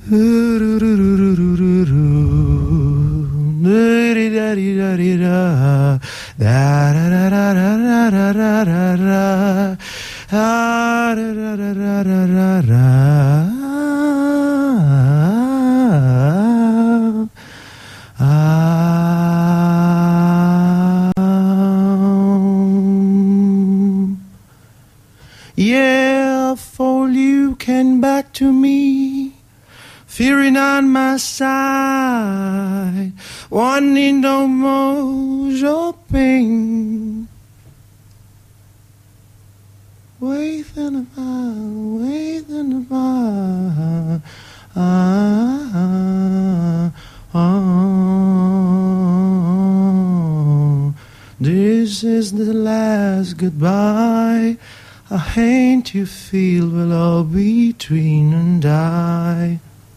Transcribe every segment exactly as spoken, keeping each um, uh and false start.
Yeah, for you came back to me, fearing on my side, wanting no more your pain. Waiting about, waiting about, ah, ah, ah. This is the last goodbye. I hate you feel will all between and I.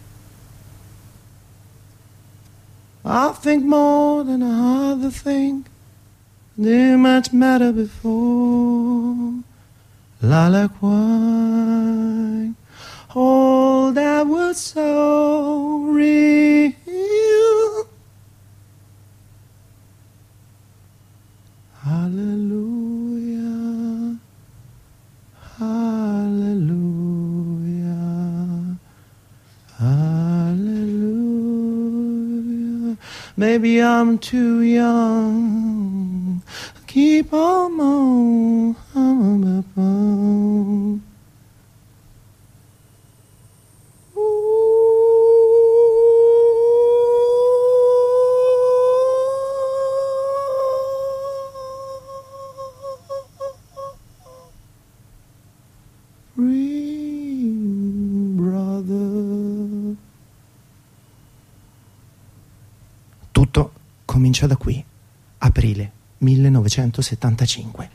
I think more than I other think. Didn't much matter before. Lilac wine, all that was so real. Hallelujah, hallelujah, hallelujah. Maybe I'm too young. Keep on on, on, on. Ring, brother. Tutto comincia da qui, aprile millenovecentosettantacinque.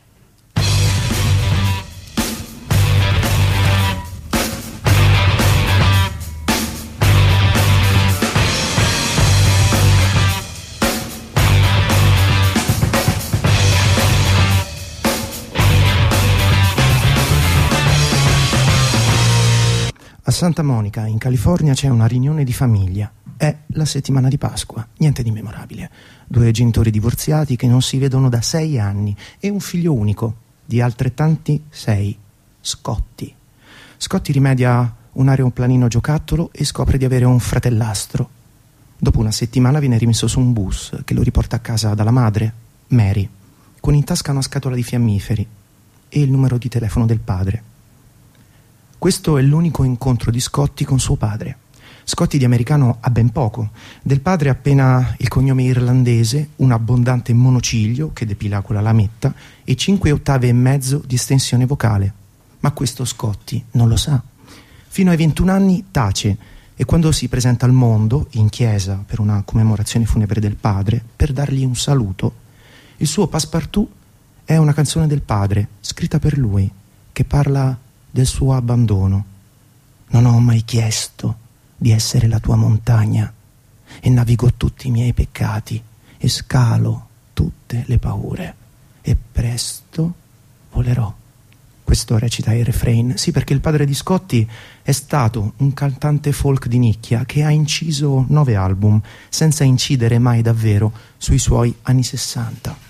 A Santa Monica, in California, c'è una riunione di famiglia. È la settimana di Pasqua, niente di memorabile. Due genitori divorziati che non si vedono da sei anni e un figlio unico, di altrettanti sei, Scotti. Scotti rimedia un aeroplanino giocattolo e scopre di avere un fratellastro. Dopo una settimana viene rimesso su un bus che lo riporta a casa dalla madre, Mary, con in tasca una scatola di fiammiferi e il numero di telefono del padre. Questo è l'unico incontro di Scotti con suo padre. Scotti di americano ha ben poco. Del padre appena il cognome irlandese, un abbondante monociglio che depila con la lametta e cinque ottave e mezzo di estensione vocale. Ma questo Scotti non lo sa. Fino ai ventuno anni tace e quando si presenta al mondo, in chiesa per una commemorazione funebre del padre, per dargli un saluto, il suo passepartout è una canzone del padre, scritta per lui, che parla del suo abbandono. Non ho mai chiesto di essere la tua montagna e navigo tutti i miei peccati e scalo tutte le paure e presto volerò. Questo recita il refrain, sì, perché il padre di Scotti è stato un cantante folk di nicchia che ha inciso nove album senza incidere mai davvero sui suoi anni sessanta.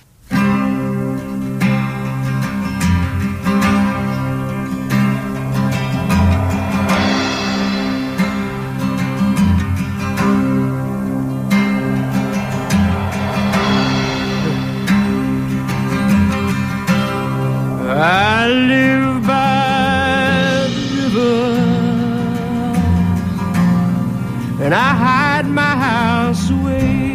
I live by the river and I hide my house away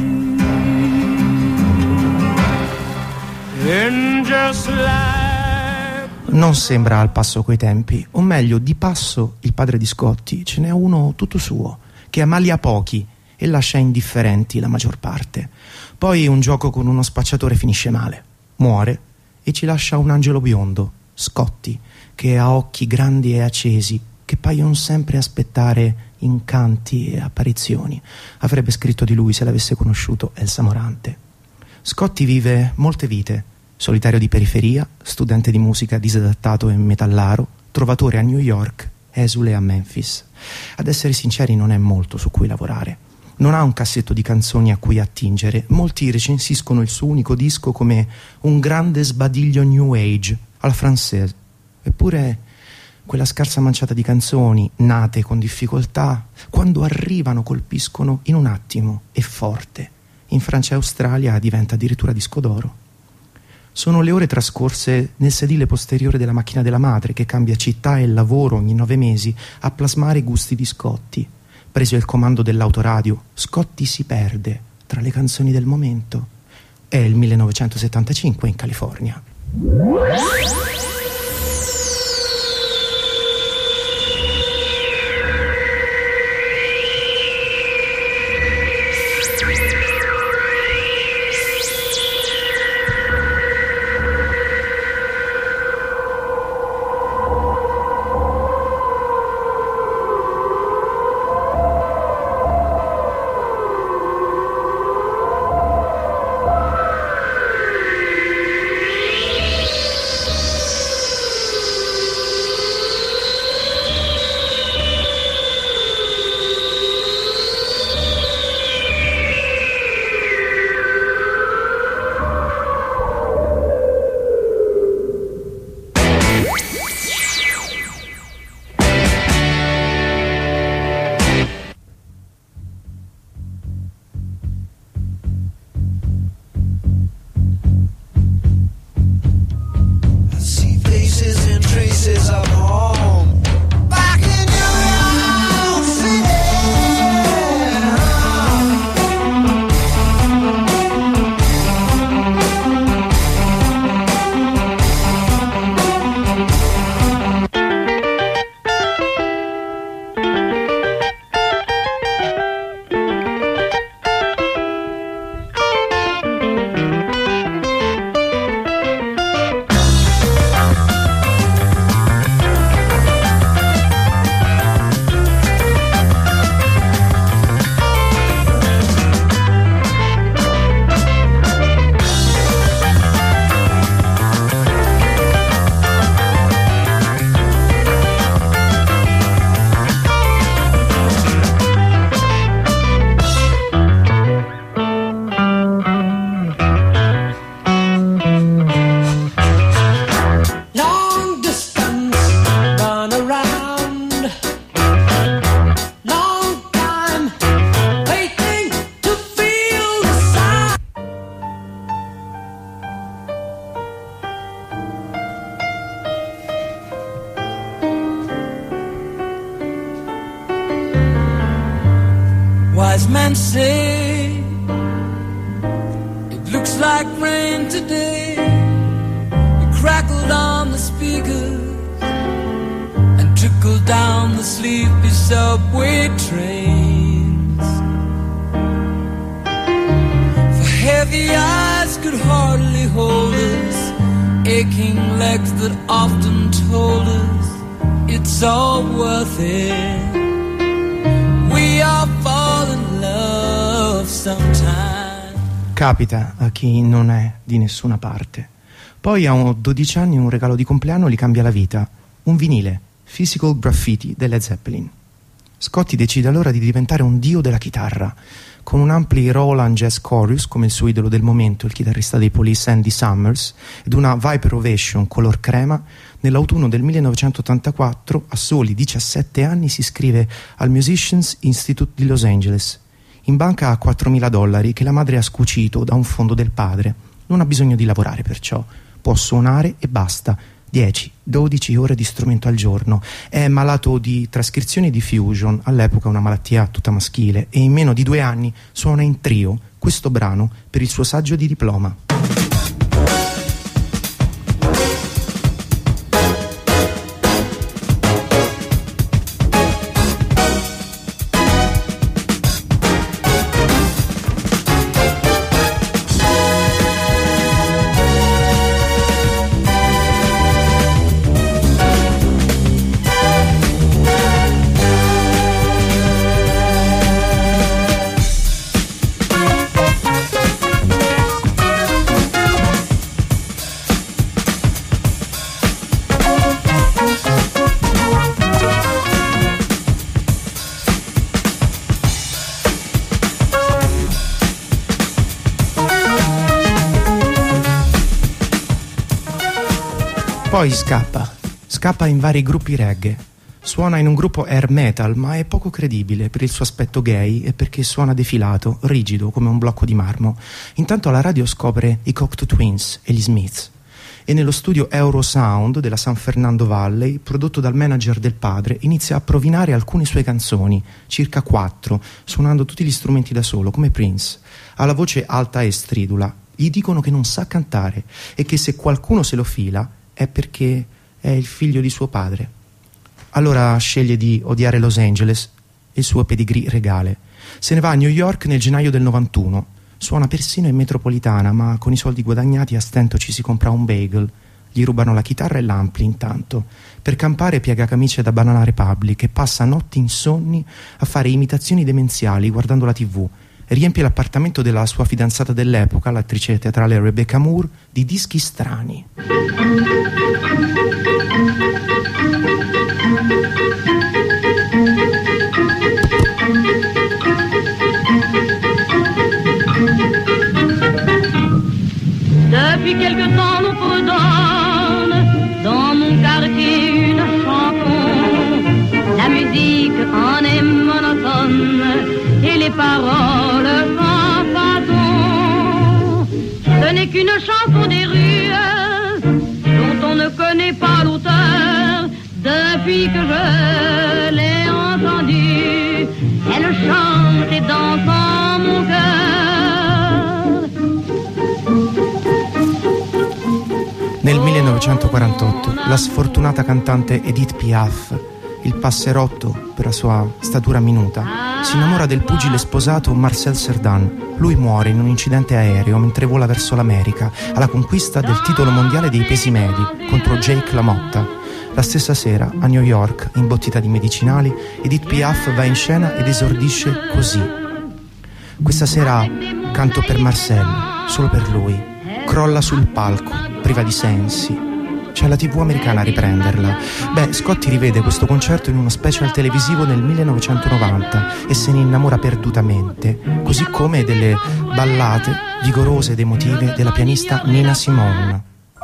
and just like... Non sembra al passo coi tempi, o meglio, di passo il padre di Scotti ce n'è uno tutto suo, che ammalia pochi e lascia indifferenti la maggior parte. Poi un gioco con uno spacciatore finisce male, muore e ci lascia un angelo biondo, Scotti, che ha occhi grandi e accesi, che paiono sempre aspettare incanti e apparizioni. Avrebbe scritto di lui se l'avesse conosciuto Elsa Morante. Scotti vive molte vite, solitario di periferia, studente di musica disadattato e metallaro, trovatore a New York, esule a Memphis. Ad essere sinceri, non è molto su cui lavorare. Non ha un cassetto di canzoni a cui attingere. Molti recensiscono il suo unico disco come un grande sbadiglio new age, alla francese. Eppure quella scarsa manciata di canzoni, nate con difficoltà, quando arrivano colpiscono in un attimo e forte. In Francia e Australia diventa addirittura disco d'oro. Sono le ore trascorse nel sedile posteriore della macchina della madre, che cambia città e lavoro ogni nove mesi, a plasmare i gusti di Scotti. Preso il comando dell'autoradio, Scotti si perde tra le canzoni del momento. È il millenovecentosettantacinque in California. Wise men say it looks like rain today. It crackled on the speakers and trickled down the sleepy subway trains. For heavy eyes could hardly hold us, aching legs that often told us it's all worth it. We all fall in love sometime. Capita a chi non è di nessuna parte. Poi a dodici anni un regalo di compleanno gli cambia la vita. Un vinile, Physical Graffiti delle Led Zeppelin. Scotti decide allora di diventare un dio della chitarra. Con un ampli Roland Jazz Chorus, come il suo idolo del momento, il chitarrista dei Police Andy Summers, ed una Viper Ovation color crema, nell'autunno del millenovecentottantaquattro, a soli diciassette anni, si iscrive al Musicians Institute di Los Angeles. In banca ha quattromila dollari che la madre ha scucito da un fondo del padre. Non ha bisogno di lavorare, perciò può suonare e basta. dieci dodici ore di strumento al giorno. È malato di trascrizione di fusion, all'epoca una malattia tutta maschile, e in meno di due anni suona in trio questo brano per il suo saggio di diploma. Poi scappa, scappa in vari gruppi reggae. Suona in un gruppo air metal, ma è poco credibile per il suo aspetto gay e perché suona defilato, rigido come un blocco di marmo. Intanto alla radio scopre i Cocteau Twins e gli Smiths. E nello studio Eurosound della San Fernando Valley, prodotto dal manager del padre, inizia a provinare alcune sue canzoni, circa quattro, suonando tutti gli strumenti da solo, come Prince. Ha la voce alta e stridula. Gli dicono che non sa cantare e che se qualcuno se lo fila è perché è il figlio di suo padre. Allora sceglie di odiare Los Angeles e il suo pedigree regale. Se ne va a New York nel gennaio del novantuno. Suona persino in metropolitana, ma con i soldi guadagnati a stento ci si compra un bagel. Gli rubano la chitarra e l'ampli intanto. Per campare piega camicie da Banana Republic e passa notti insonni a fare imitazioni demenziali guardando la tivù. Riempie l'appartamento della sua fidanzata dell'epoca, l'attrice teatrale Rebecca Moore, di dischi strani. Depuis quelque temps nous fredonne dans mon quartier une chanson. La musique en est monotone et les paroles sans façon. Ce n'est qu'une chanson des rues dont on ne connaît pas l'auteur. Depuis que je l'ai entendue, elle chante et danse en mon cœur. Nel millenovecentoquarantotto la sfortunata cantante Edith Piaf, il passerotto per la sua statura minuta, si innamora del pugile sposato Marcel Cerdan. Lui muore in un incidente aereo mentre vola verso l'America alla conquista del titolo mondiale dei pesi medi contro Jake LaMotta. La stessa sera a New York, imbottita di medicinali, Edith Piaf va in scena ed esordisce così: questa sera canto per Marcel, solo per lui. Crolla sul palco, priva di sensi. C'è la tivù americana a riprenderla. Beh, Scotti rivede questo concerto in uno special televisivo nel millenovecentonovanta e se ne innamora perdutamente, così come delle ballate vigorose ed emotive della pianista Nina Simone.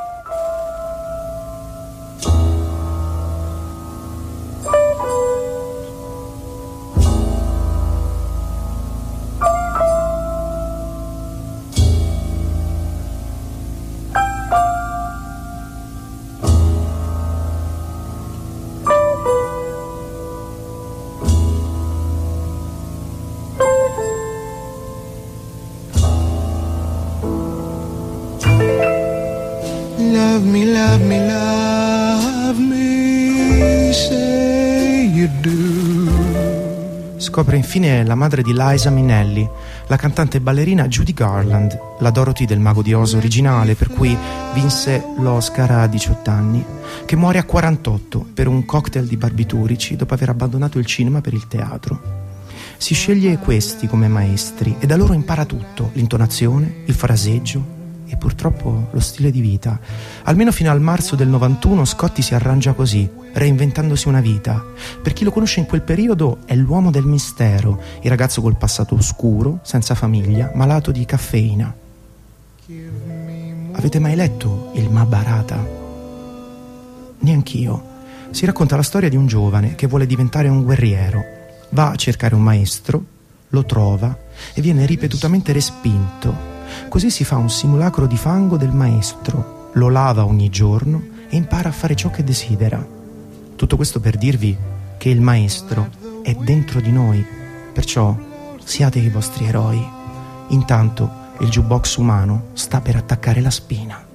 Love me, love me, love me, say you do. Scopre infine la madre di Liza Minnelli, la cantante e ballerina Judy Garland, la Dorothy del Mago di Oz originale, per cui vinse l'Oscar a diciotto anni, che muore a quarantotto per un cocktail di barbiturici dopo aver abbandonato il cinema per il teatro. Si sceglie questi come maestri e da loro impara tutto: l'intonazione, il fraseggio e purtroppo lo stile di vita. Almeno fino al marzo del novantuno Scotti si arrangia così, reinventandosi una vita. Per chi lo conosce in quel periodo è l'uomo del mistero, il ragazzo col passato oscuro, senza famiglia, malato di caffeina. Avete mai letto il Mahabharata? Neanch'io. Si racconta la storia di un giovane che vuole diventare un guerriero. Va a cercare un maestro, lo trova e viene ripetutamente respinto. Così si fa un simulacro di fango del maestro, lo lava ogni giorno e impara a fare ciò che desidera. Tutto questo per dirvi che il maestro è dentro di noi, perciò siate i vostri eroi. Intanto il jukebox umano sta per attaccare la spina.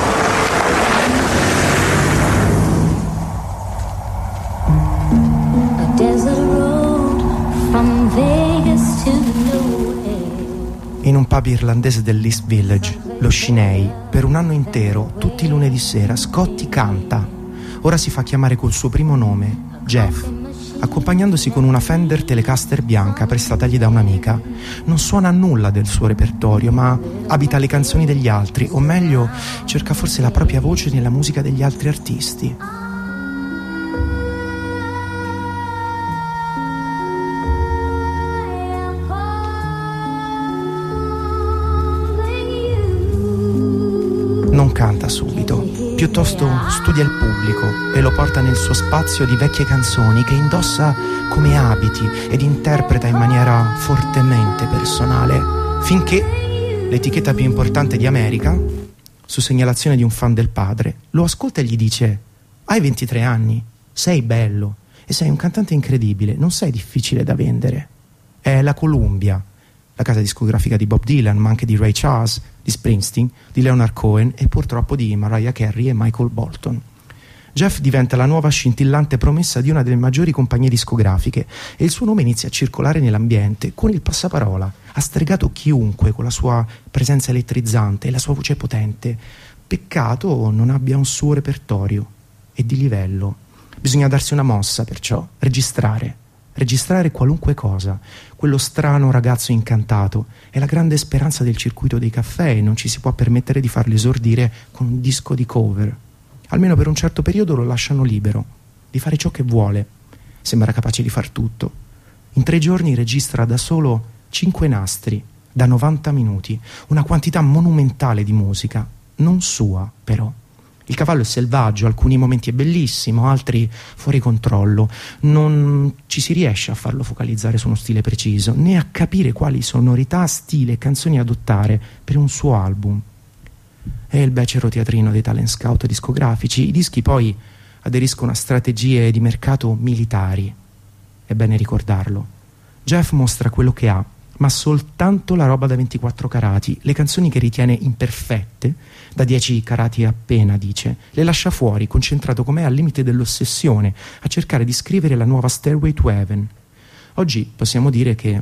A desert road from Vegas to Nowhere. In un pub irlandese dell'East Village, lo Shinei, per un anno intero, tutti i lunedì sera, Scotti canta. Ora si fa chiamare col suo primo nome, Jeff, accompagnandosi con una Fender Telecaster bianca prestatagli da un'amica. Non suona nulla del suo repertorio, ma abita le canzoni degli altri, o meglio, cerca forse la propria voce nella musica degli altri artisti. Non canta subito, Piuttosto studia il pubblico e lo porta nel suo spazio di vecchie canzoni che indossa come abiti ed interpreta in maniera fortemente personale, finché l'etichetta più importante di America, su segnalazione di un fan del padre, lo ascolta e gli dice: hai ventitré anni, sei bello e sei un cantante incredibile, non sei difficile da vendere. È la Columbia, la casa discografica di Bob Dylan, ma anche di Ray Charles, di Springsteen, di Leonard Cohen e purtroppo di Mariah Carey e Michael Bolton. Jeff diventa la nuova scintillante promessa di una delle maggiori compagnie discografiche e il suo nome inizia a circolare nell'ambiente con il passaparola. Ha stregato chiunque con la sua presenza elettrizzante e la sua voce potente. Peccato non abbia un suo repertorio e di livello. Bisogna darsi una mossa, perciò, registrare. Registrare qualunque cosa. Quello strano ragazzo incantato è la grande speranza del circuito dei caffè e non ci si può permettere di farlo esordire con un disco di cover. Almeno per un certo periodo lo lasciano libero di fare ciò che vuole. Sembra capace di far tutto. In tre giorni registra da solo cinque nastri da novanta minuti, una quantità monumentale di musica, non sua però. Il cavallo è selvaggio, alcuni momenti è bellissimo, altri fuori controllo. Non ci si riesce a farlo focalizzare su uno stile preciso, né a capire quali sonorità, stile e canzoni adottare per un suo album. È il becero teatrino dei talent scout discografici. I dischi poi aderiscono a strategie di mercato militari. È bene ricordarlo. Jeff mostra quello che ha, ma soltanto la roba da ventiquattro carati, le canzoni che ritiene imperfette, da dieci carati appena, dice, le lascia fuori, concentrato com'è al limite dell'ossessione, a cercare di scrivere la nuova Stairway to Heaven. Oggi possiamo dire che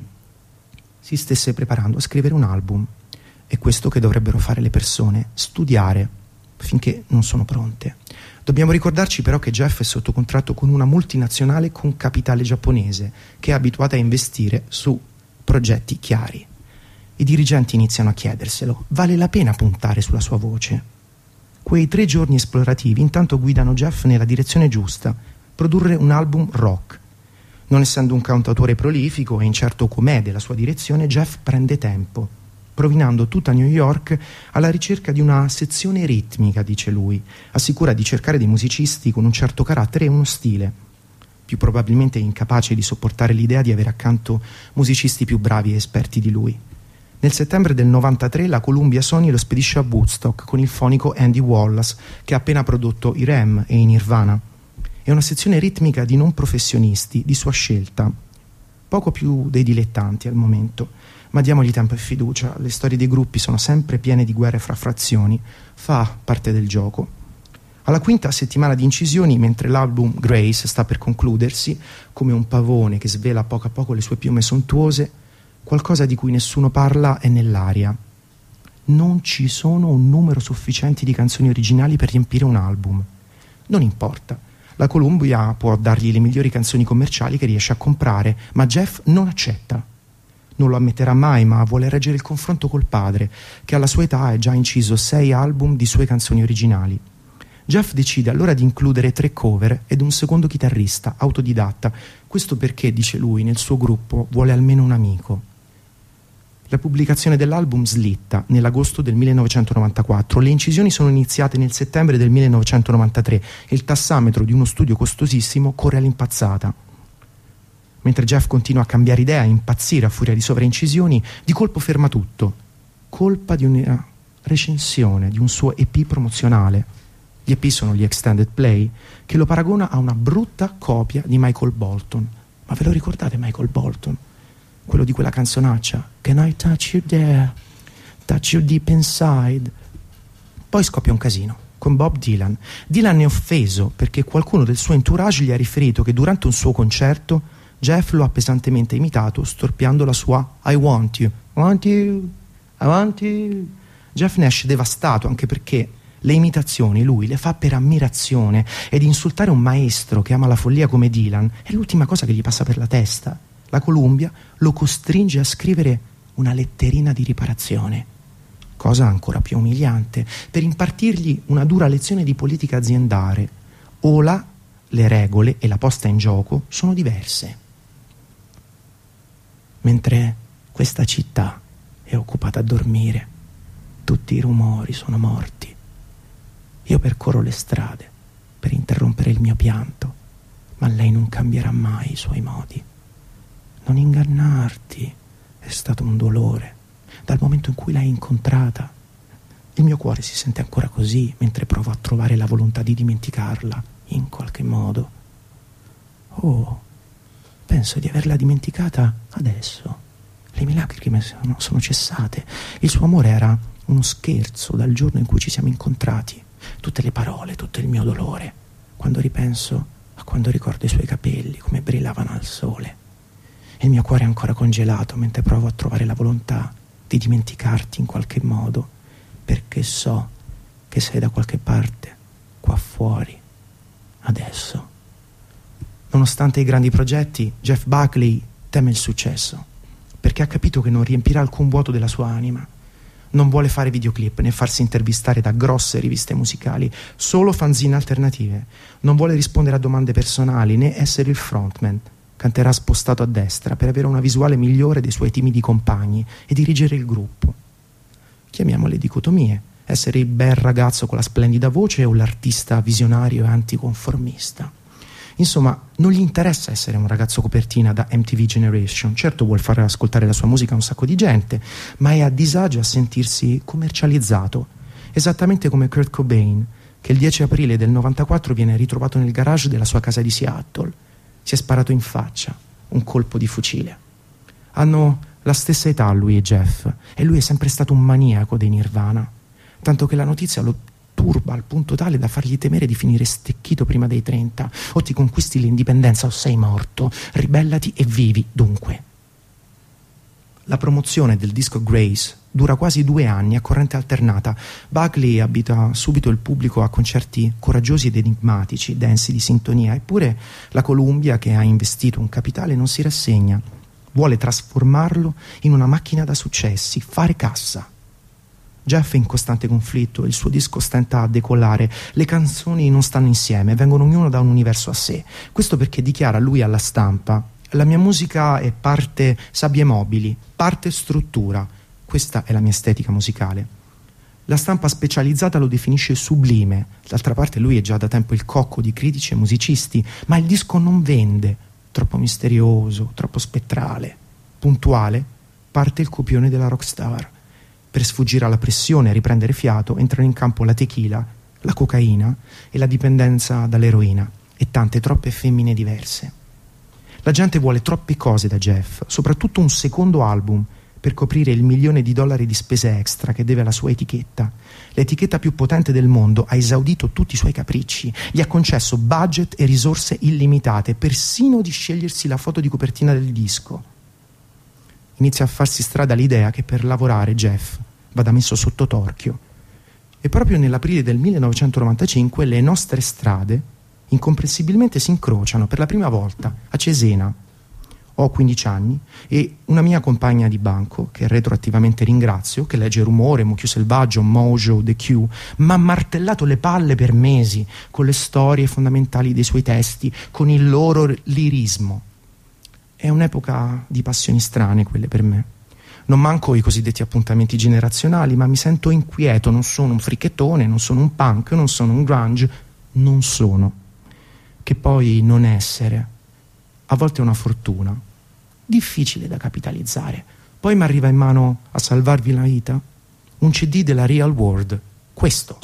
si stesse preparando a scrivere un album. È questo che dovrebbero fare le persone, studiare, finché non sono pronte. Dobbiamo ricordarci però che Jeff è sotto contratto con una multinazionale con capitale giapponese, che è abituata a investire su progetti chiari. I dirigenti iniziano a chiederselo: vale la pena puntare sulla sua voce? Quei tre giorni esplorativi intanto guidano Jeff nella direzione giusta: produrre un album rock. Non essendo un cantautore prolifico e incerto com'è della sua direzione, Jeff prende tempo, provinando tutta New York alla ricerca di una sezione ritmica, dice lui. Assicura di cercare dei musicisti con un certo carattere e uno stile. Più probabilmente incapace di sopportare l'idea di avere accanto musicisti più bravi e esperti di lui. Nel settembre del novantatré la Columbia Sony lo spedisce a Woodstock con il fonico Andy Wallace, che ha appena prodotto i Rem e i Nirvana. È una sezione ritmica di non professionisti, di sua scelta, poco più dei dilettanti al momento, ma diamogli tempo e fiducia. Le storie dei gruppi sono sempre piene di guerre fra frazioni, fa parte del gioco. Alla quinta settimana di incisioni, mentre l'album Grace sta per concludersi, come un pavone che svela a poco a poco le sue piume sontuose, qualcosa di cui nessuno parla è nell'aria. Non ci sono un numero sufficiente di canzoni originali per riempire un album. Non importa, la Columbia può dargli le migliori canzoni commerciali che riesce a comprare, ma Jeff non accetta. Non lo ammetterà mai, ma vuole reggere il confronto col padre, che alla sua età ha già inciso sei album di sue canzoni originali. Jeff decide allora di includere tre cover ed un secondo chitarrista, autodidatta. Questo perché, dice lui, nel suo gruppo vuole almeno un amico. La pubblicazione dell'album slitta nell'agosto del millenovecentonovantaquattro. Le incisioni sono iniziate nel settembre del millenovecentonovantatré e il tassametro di uno studio costosissimo corre all'impazzata. Mentre Jeff continua a cambiare idea, a impazzire a furia di sovraincisioni, di colpo ferma tutto. Colpa di una recensione di un suo E P promozionale. Gli E P sono gli extended play, che lo paragona a una brutta copia di Michael Bolton. Ma ve lo ricordate Michael Bolton? Quello di quella canzonaccia, Can I touch you there, touch you deep inside. Poi scoppia un casino con Bob Dylan. Dylan è offeso perché qualcuno del suo entourage gli ha riferito che durante un suo concerto Jeff lo ha pesantemente imitato, storpiando la sua I want you, I want you, I want you. Jeff ne esce devastato, anche perché le imitazioni lui le fa per ammirazione, ed insultare un maestro che ama la follia come Dylan è l'ultima cosa che gli passa per la testa. La Columbia lo costringe a scrivere una letterina di riparazione, cosa ancora più umiliante, per impartirgli una dura lezione di politica aziendale. Ora le regole e la posta in gioco sono diverse. Mentre questa città è occupata a dormire, tutti i rumori sono morti. Io percorro le strade per interrompere il mio pianto, ma lei non cambierà mai i suoi modi. Non ingannarti, è stato un dolore. Dal momento in cui l'hai incontrata, il mio cuore si sente ancora così mentre provo a trovare la volontà di dimenticarla in qualche modo. Oh, penso di averla dimenticata adesso. Le mie lacrime sono, sono cessate. Il suo amore era uno scherzo dal giorno in cui ci siamo incontrati. Tutte le parole, tutto il mio dolore. Quando ripenso a quando ricordo i suoi capelli, come brillavano al sole. Il mio cuore è ancora congelato mentre provo a trovare la volontà di dimenticarti in qualche modo, perché so che sei da qualche parte, qua fuori, adesso. Nonostante i grandi progetti, Jeff Buckley teme il successo, perché ha capito che non riempirà alcun vuoto della sua anima. Non vuole fare videoclip né farsi intervistare da grosse riviste musicali, solo fanzine alternative. Non vuole rispondere a domande personali né essere il frontman. Canterà spostato a destra per avere una visuale migliore dei suoi timidi compagni e dirigere il gruppo. Chiamiamole dicotomie: essere il bel ragazzo con la splendida voce o l'artista visionario e anticonformista. Insomma, non gli interessa essere un ragazzo copertina da M T V Generation. Certo, vuol far ascoltare la sua musica a un sacco di gente, ma è a disagio a sentirsi commercializzato, esattamente come Kurt Cobain, che il dieci aprile del novantaquattro viene ritrovato nel garage della sua casa di Seattle. Si è sparato in faccia un colpo di fucile. Hanno la stessa età lui e Jeff, e lui è sempre stato un maniaco dei Nirvana, tanto che la notizia lo turba al punto tale da fargli temere di finire stecchito prima dei trenta. O ti conquisti l'indipendenza o sei morto, ribellati e vivi dunque. La promozione del disco Grace dura quasi due anni a corrente alternata. Buckley abita subito il pubblico a concerti coraggiosi ed enigmatici, densi di sintonia, eppure la Columbia, che ha investito un capitale, non si rassegna. Vuole trasformarlo in una macchina da successi, fare cassa. Jeff è in costante conflitto, il suo disco stenta a decollare, le canzoni non stanno insieme, vengono ognuno da un universo a sé. Questo perché dichiara lui alla stampa: la mia musica è parte sabbie mobili, parte struttura. Questa è la mia estetica musicale. La stampa specializzata lo definisce sublime. D'altra parte lui è già da tempo il cocco di critici e musicisti, ma il disco non vende. Troppo misterioso, troppo spettrale. Puntuale, parte il copione della rockstar. Per sfuggire alla pressione e riprendere fiato entrano in campo la tequila, la cocaina e la dipendenza dall'eroina, e tante troppe femmine diverse. La gente vuole troppe cose da Jeff, soprattutto un secondo album per coprire il milione di dollari di spese extra che deve alla sua etichetta. L'etichetta più potente del mondo ha esaudito tutti i suoi capricci, gli ha concesso budget e risorse illimitate, persino di scegliersi la foto di copertina del disco. Inizia a farsi strada l'idea che per lavorare Jeff vada messo sotto torchio. E proprio nell'aprile del millenovecentonovantacinque le nostre strade incomprensibilmente si incrociano per la prima volta a Cesena. Ho quindici anni e una mia compagna di banco, che retroattivamente ringrazio, che legge Rumore, Mucchio Selvaggio, Mojo, The Q, m'ha martellato le palle per mesi con le storie fondamentali dei suoi testi, con il loro lirismo. È un'epoca di passioni strane quelle per me. Non manco i cosiddetti appuntamenti generazionali, ma mi sento inquieto. Non sono un fricchettone, non sono un punk, non sono un grunge, non sono. Che poi non essere, a volte è una fortuna, difficile da capitalizzare. Poi mi arriva in mano, a salvarvi la vita, un C D della Real World, questo.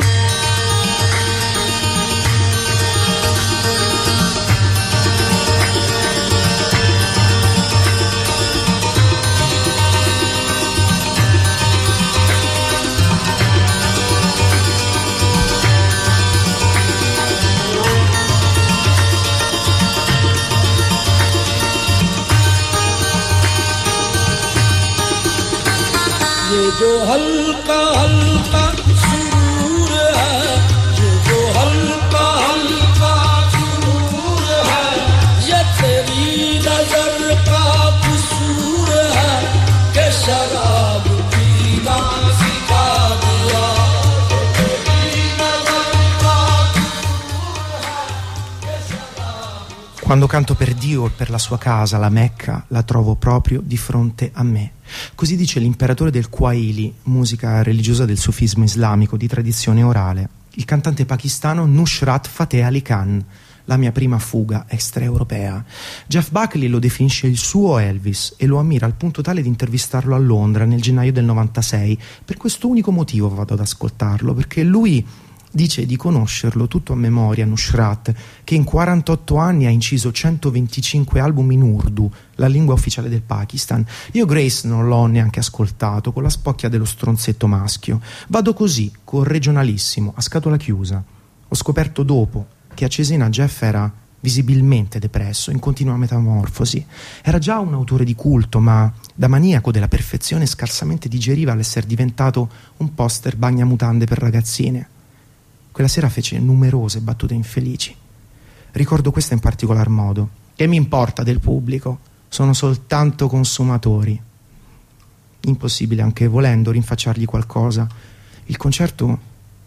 जो हल्का हल्का सुरूर है, ये जो हल्का हल्का सुरूर है, ये तेरी नजर का कसूर है कि शराब पीना सिखा दिया। तेरी नजर का कसूर है कि शराब। Quando canto per Dio e per la sua casa, la Mecca, la trovo proprio di fronte a me. Così dice l'imperatore del Qawwali, musica religiosa del sufismo islamico di tradizione orale. il cantante pakistano Nusrat Fateh Ali Khan, la mia prima fuga extraeuropea. Jeff Buckley lo definisce il suo Elvis e lo ammira al punto tale di intervistarlo a Londra nel gennaio del novantasei. Per questo unico motivo vado ad ascoltarlo, perché lui dice di conoscerlo tutto a memoria, Nusrat, che in quarantotto anni ha inciso centoventicinque album in Urdu, la lingua ufficiale del Pakistan. Io Grace non l'ho neanche ascoltato, con la spocchia dello stronzetto maschio. Vado così, con Regionalissimo, a scatola chiusa. Ho scoperto dopo che a Cesena Jeff era visibilmente depresso, in continua metamorfosi. Era già un autore di culto, ma da maniaco della perfezione scarsamente digeriva l'essere diventato un poster bagnamutande per ragazzine. Quella sera fece numerose battute infelici. Ricordo questa in particolar modo: che mi importa del pubblico? Sono soltanto consumatori. Impossibile, anche volendo, rinfacciargli qualcosa. Il concerto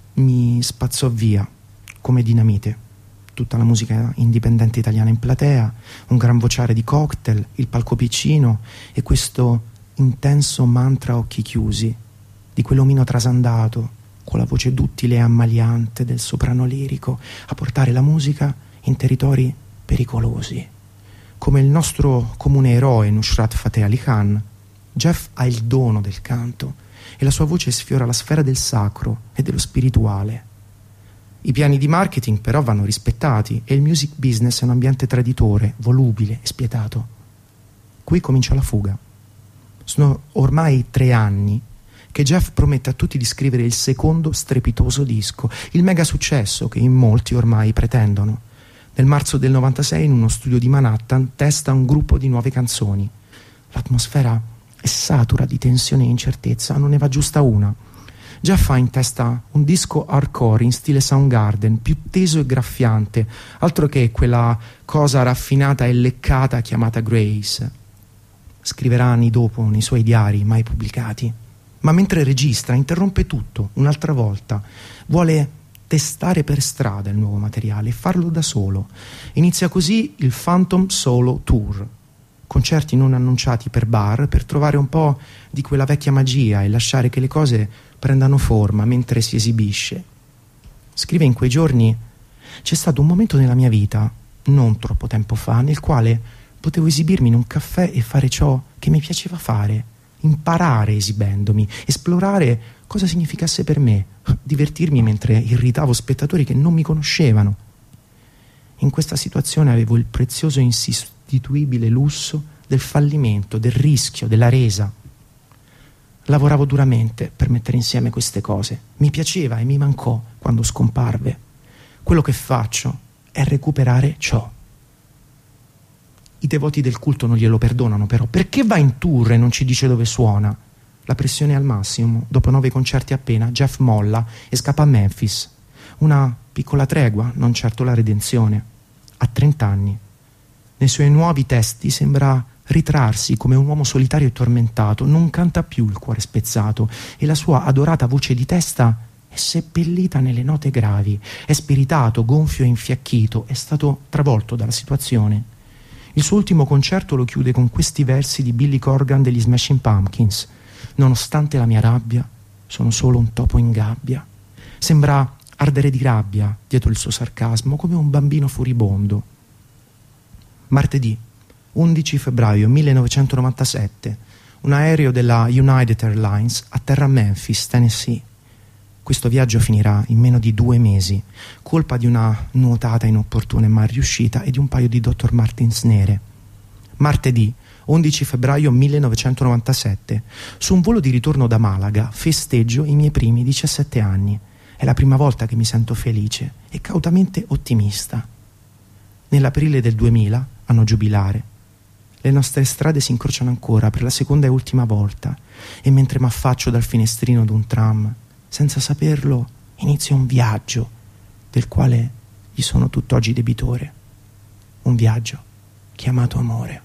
mi spazzò via come dinamite. Tutta la musica indipendente italiana in platea, un gran vociare di cocktail, il palco piccino e questo intenso mantra a occhi chiusi di quell'omino trasandato con la voce duttile e ammaliante del soprano lirico a portare la musica in territori pericolosi. Come il nostro comune eroe Nusrat Fateh Ali Khan, Jeff ha il dono del canto e la sua voce sfiora la sfera del sacro e dello spirituale. I piani di marketing però vanno rispettati e il music business è un ambiente traditore, volubile e spietato. Qui comincia la fuga. Sono ormai tre anni che Jeff promette a tutti di scrivere il secondo strepitoso disco, il mega successo che in molti ormai pretendono. Nel marzo del novantasei, in uno studio di Manhattan, testa un gruppo di nuove canzoni. L'atmosfera è satura di tensione e incertezza, non ne va giusta una. Jeff ha in testa un disco hardcore in stile Soundgarden, più teso e graffiante, altro che quella cosa raffinata e leccata chiamata Grace. Scriverà anni dopo nei suoi diari mai pubblicati. Ma mentre registra interrompe tutto un'altra volta. Vuole testare per strada il nuovo materiale e farlo da solo. Inizia così il Phantom Solo Tour. Concerti non annunciati per bar per trovare un po' di quella vecchia magia e lasciare che le cose prendano forma mentre si esibisce. Scrive in quei giorni: c'è stato un momento nella mia vita, non troppo tempo fa, nel quale potevo esibirmi in un caffè e fare ciò che mi piaceva fare, imparare esibendomi, esplorare cosa significasse per me, divertirmi mentre irritavo spettatori che non mi conoscevano. In questa situazione avevo il prezioso e insostituibile lusso del fallimento, del rischio, della resa. Lavoravo duramente per mettere insieme queste cose. Mi piaceva e mi mancò quando scomparve. Quello che faccio è recuperare ciò. I devoti del culto non glielo perdonano, però. Perché va in tour e non ci dice dove suona? La pressione è al massimo. Dopo nove concerti appena, Jeff molla e scappa a Memphis. Una piccola tregua, non certo la redenzione. Ha trent'anni. Nei suoi nuovi testi sembra ritrarsi come un uomo solitario e tormentato. Non canta più il cuore spezzato e la sua adorata voce di testa è seppellita nelle note gravi. È spiritato, gonfio e infiacchito. È stato travolto dalla situazione. Il suo ultimo concerto lo chiude con questi versi di Billy Corgan degli Smashing Pumpkins: nonostante la mia rabbia, sono solo un topo in gabbia. Sembra ardere di rabbia dietro il suo sarcasmo, come un bambino furibondo. Martedì undici febbraio millenovecentonovantasette, un aereo della United Airlines atterra a Memphis, Tennessee. Questo viaggio finirà in meno di due mesi, colpa di una nuotata inopportuna e mal riuscita e di un paio di doctor Martens nere. Martedì undici febbraio millenovecentonovantasette, su un volo di ritorno da Malaga festeggio i miei primi diciassette anni. È la prima volta che mi sento felice e cautamente ottimista. Nell'aprile del duemila, anno giubilare, le nostre strade si incrociano ancora per la seconda e ultima volta e mentre mi affaccio dal finestrino d'un tram, senza saperlo, inizia un viaggio del quale gli sono tutt'oggi debitore. Un viaggio chiamato amore.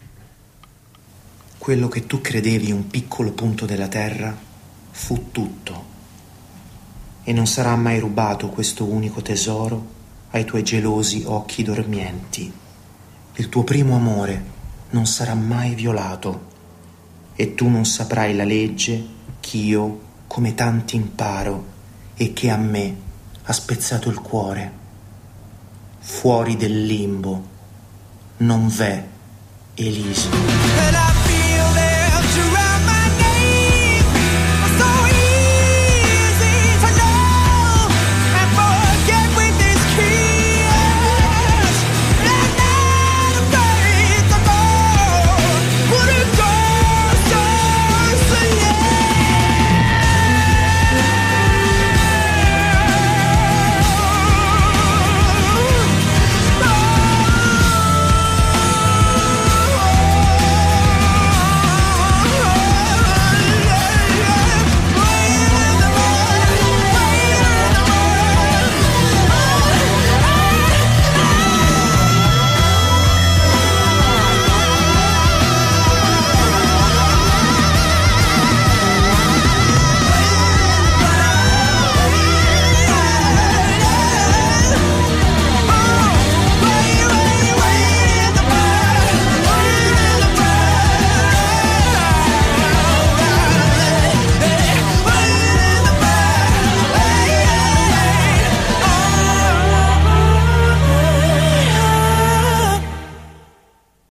Quello che tu credevi un piccolo punto della terra fu tutto. E non sarà mai rubato questo unico tesoro ai tuoi gelosi occhi dormienti. Il tuo primo amore non sarà mai violato e tu non saprai la legge ch'io, come tanti, imparo e che a me ha spezzato il cuore. Fuori del limbo non v'è Elisi.